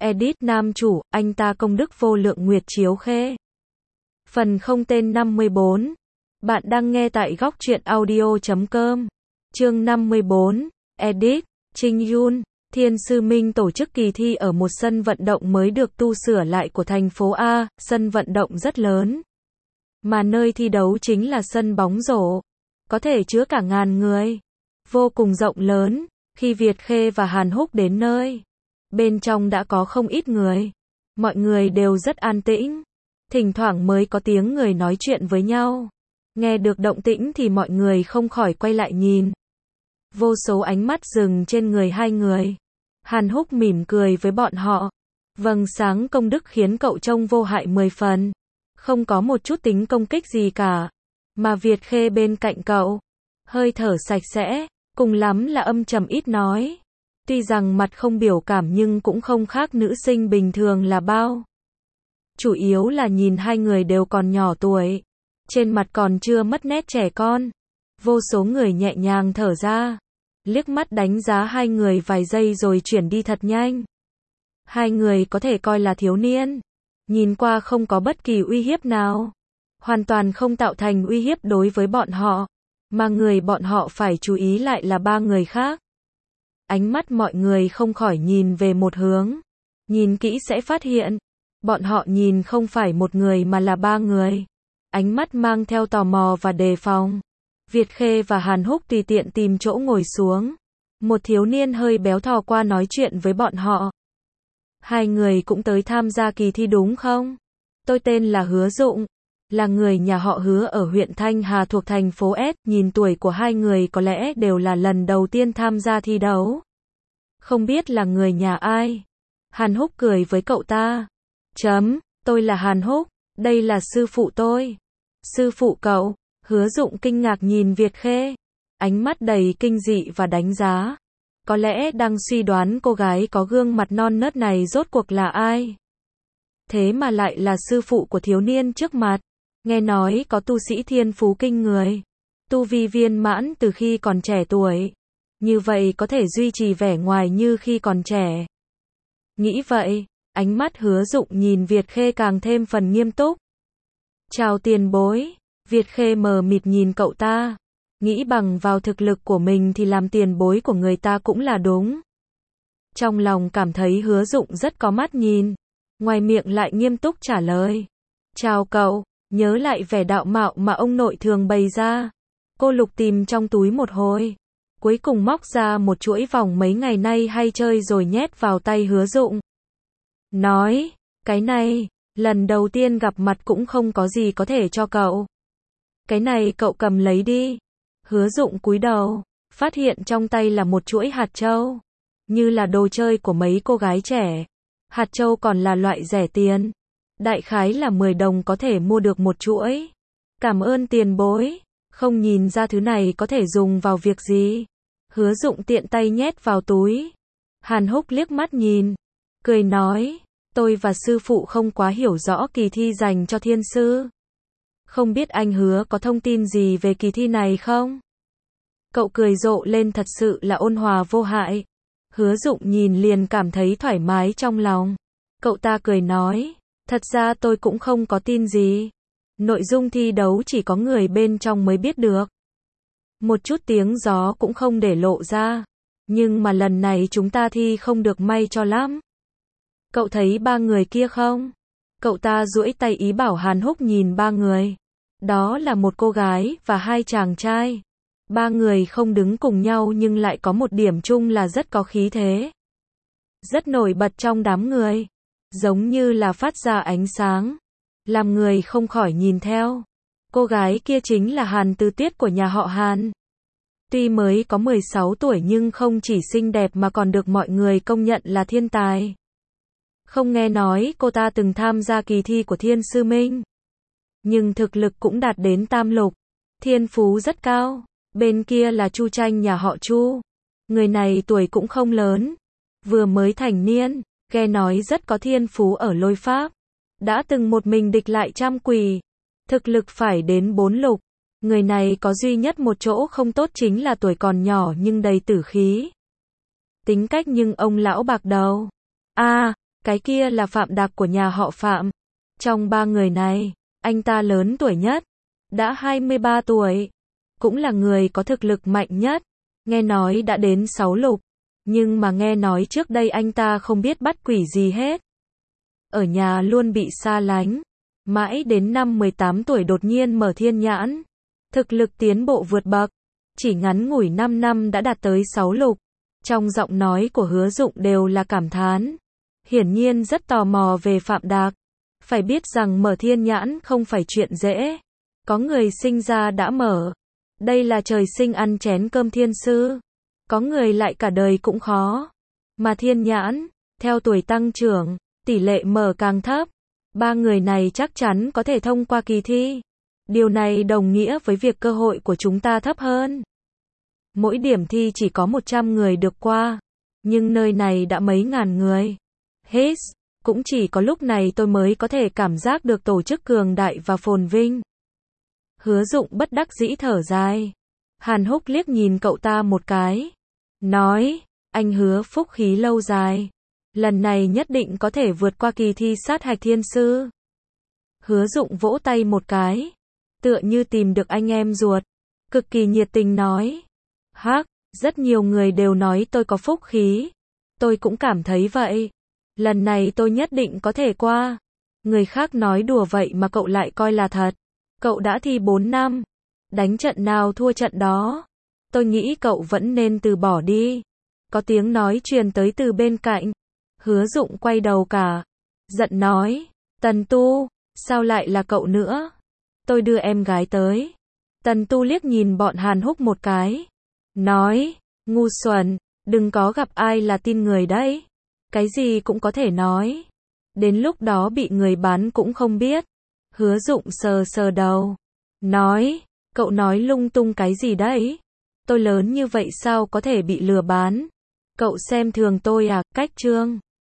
Edit nam chủ, anh ta công đức vô lượng Nguyệt Chiếu Khê. Phần không tên 54. Bạn đang nghe tại góc truyện audio.com. Chương 54. Edit. Trinh Yun. Thiên Sư Minh tổ chức kỳ thi ở một sân vận động mới được tu sửa lại của thành phố A, sân vận động rất lớn. Mà nơi thi đấu chính là sân bóng rổ. Có thể chứa cả ngàn người. Vô cùng rộng lớn. Khi Việt Khê và Hàn Húc đến nơi, bên trong đã có không ít người. Mọi người đều rất an tĩnh. Thỉnh thoảng mới có tiếng người nói chuyện với nhau. Nghe được động tĩnh thì mọi người không khỏi quay lại nhìn. Vô số ánh mắt dừng trên người hai người. Hàn Húc mỉm cười với bọn họ. Vầng sáng công đức khiến cậu trông vô hại 10 phần. Không có một chút tính công kích gì cả. Mà Việt Khê bên cạnh cậu, hơi thở sạch sẽ, cùng lắm là âm trầm ít nói. Tuy rằng mặt không biểu cảm nhưng cũng không khác nữ sinh bình thường là bao. Chủ yếu là nhìn hai người đều còn nhỏ tuổi. Trên mặt còn chưa mất nét trẻ con. Vô số người nhẹ nhàng thở ra. Liếc mắt đánh giá hai người vài giây rồi chuyển đi thật nhanh. Hai người có thể coi là thiếu niên. Nhìn qua không có bất kỳ uy hiếp nào. Hoàn toàn không tạo thành uy hiếp đối với bọn họ. Mà người bọn họ phải chú ý lại là ba người khác. Ánh mắt mọi người không khỏi nhìn về một hướng. Nhìn kỹ sẽ phát hiện. Bọn họ nhìn không phải một người mà là ba người. Ánh mắt mang theo tò mò và đề phòng. Việt Khê và Hàn Húc tùy tiện tìm chỗ ngồi xuống. Một thiếu niên hơi béo thò qua nói chuyện với bọn họ. Hai người cũng tới tham gia kỳ thi đúng không? Tôi tên là Hứa Dụng. Là người nhà họ Hứa ở huyện Thanh Hà thuộc thành phố S. Nhìn tuổi của hai người có lẽ đều là lần đầu tiên tham gia thi đấu. Không biết là người nhà ai? Hàn Húc cười với cậu ta. Tôi là Hàn Húc. Đây là sư phụ tôi. Sư phụ cậu? Hứa Dụng kinh ngạc nhìn Việt Khê. Ánh mắt đầy kinh dị và đánh giá. Có lẽ đang suy đoán cô gái có gương mặt non nớt này rốt cuộc là ai. Thế mà lại là sư phụ của thiếu niên trước mặt. Nghe nói có tu sĩ thiên phú kinh người. Tu vi viên mãn từ khi còn trẻ tuổi. Như vậy có thể duy trì vẻ ngoài như khi còn trẻ. Nghĩ vậy, ánh mắt Hứa Dụng nhìn Việt Khê càng thêm phần nghiêm túc. Chào tiền bối. Việt Khê mờ mịt nhìn cậu ta. Nghĩ bằng vào thực lực của mình thì làm tiền bối của người ta cũng là đúng. Trong lòng cảm thấy Hứa Dụng rất có mắt nhìn. Ngoài miệng lại nghiêm túc trả lời. Chào cậu. Nhớ lại vẻ đạo mạo mà ông nội thường bày ra. Cô lục tìm trong túi một hồi. Cuối cùng móc ra một chuỗi vòng mấy ngày nay hay chơi rồi nhét vào tay Hứa Dụng. Nói, cái này, lần đầu tiên gặp mặt cũng không có gì có thể cho cậu. Cái này cậu cầm lấy đi. Hứa Dụng cúi đầu, phát hiện trong tay là một chuỗi hạt châu. Như là đồ chơi của mấy cô gái trẻ. Hạt châu còn là loại rẻ tiền. Đại khái là 10 đồng có thể mua được một chuỗi. Cảm ơn tiền bối. Không nhìn ra thứ này có thể dùng vào việc gì. Hứa Dụng tiện tay nhét vào túi. Hàn Húc liếc mắt nhìn. Cười nói. Tôi và sư phụ không quá hiểu rõ kỳ thi dành cho thiên sư. Không biết anh Hứa có thông tin gì về kỳ thi này không? Cậu cười rộ lên thật sự là ôn hòa vô hại. Hứa Dụng nhìn liền cảm thấy thoải mái trong lòng. Cậu ta cười nói. Thật ra tôi cũng không có tin gì. Nội dung thi đấu chỉ có người bên trong mới biết được. Một chút tiếng gió cũng không để lộ ra. Nhưng mà lần này chúng ta thi không được may cho lắm. Cậu thấy ba người kia không? Cậu ta duỗi tay ý bảo Hàn Húc nhìn ba người. Đó là một cô gái và hai chàng trai. Ba người không đứng cùng nhau nhưng lại có một điểm chung là rất có khí thế. Rất nổi bật trong đám người. Giống như là phát ra ánh sáng. Làm người không khỏi nhìn theo. Cô gái kia chính là Hàn Tư Tuyết của nhà họ Hàn. Tuy mới có 16 tuổi nhưng không chỉ xinh đẹp mà còn được mọi người công nhận là thiên tài. Không nghe nói cô ta từng tham gia kỳ thi của Thiên Sư Minh. Nhưng thực lực cũng đạt đến tam lục. Thiên phú rất cao. Bên kia là Chu Tranh nhà họ Chu. Người này tuổi cũng không lớn. Vừa mới thành niên. Nghe nói rất có thiên phú ở lôi pháp. Đã từng một mình địch lại trăm quỷ. Thực lực phải đến 4 lục. Người này có duy nhất một chỗ không tốt chính là tuổi còn nhỏ nhưng đầy tử khí. Tính cách nhưng ông lão bạc đầu. Cái kia là Phạm Đạc của nhà họ Phạm. Trong ba người này, anh ta lớn tuổi nhất, đã 23 tuổi, cũng là người có thực lực mạnh nhất, nghe nói đã đến 6 lục, nhưng mà nghe nói trước đây anh ta không biết bắt quỷ gì hết. Ở nhà luôn bị xa lánh, mãi đến năm 18 tuổi đột nhiên mở thiên nhãn, thực lực tiến bộ vượt bậc, chỉ ngắn ngủi 5 năm đã đạt tới 6 lục. Trong giọng nói của Hứa Dụng đều là cảm thán, hiển nhiên rất tò mò về Phạm Đạc. Phải biết rằng mở thiên nhãn không phải chuyện dễ, có người sinh ra đã mở, đây là trời sinh ăn chén cơm thiên sư, có người lại cả đời cũng khó. Mà thiên nhãn, theo tuổi tăng trưởng, tỷ lệ mở càng thấp, ba người này chắc chắn có thể thông qua kỳ thi. Điều này đồng nghĩa với việc cơ hội của chúng ta thấp hơn. Mỗi điểm thi chỉ có 100 người được qua, nhưng nơi này đã mấy ngàn người. Hết, cũng chỉ có lúc này tôi mới có thể cảm giác được tổ chức cường đại và phồn vinh. Hứa Dụng bất đắc dĩ thở dài. Hàn Húc liếc nhìn cậu ta một cái, nói, anh Hứa phúc khí lâu dài, lần này nhất định có thể vượt qua kỳ thi sát hạch thiên sư. Hứa Dụng vỗ tay một cái, tựa như tìm được anh em ruột, cực kỳ nhiệt tình nói, hắc, rất nhiều người đều nói tôi có phúc khí, tôi cũng cảm thấy vậy, lần này tôi nhất định có thể qua. Người khác nói đùa vậy mà cậu lại coi là thật. Cậu đã thi 4 năm, đánh trận nào thua trận đó. Tôi nghĩ cậu vẫn nên từ bỏ đi. Có tiếng nói truyền tới từ bên cạnh. Hứa Dụng quay đầu cả, giận nói, Tần Tu, sao lại là cậu nữa? Tôi đưa em gái tới. Tần Tu liếc nhìn bọn Hàn Húc một cái, nói, ngu xuẩn, đừng có gặp ai là tin người đấy. Cái gì cũng có thể nói. Đến lúc đó bị người bán cũng không biết. Hứa Dụng sờ sờ đầu, nói, cậu nói lung tung cái gì đấy? Tôi lớn như vậy sao có thể bị lừa bán? Cậu xem thường tôi à? Cách Trương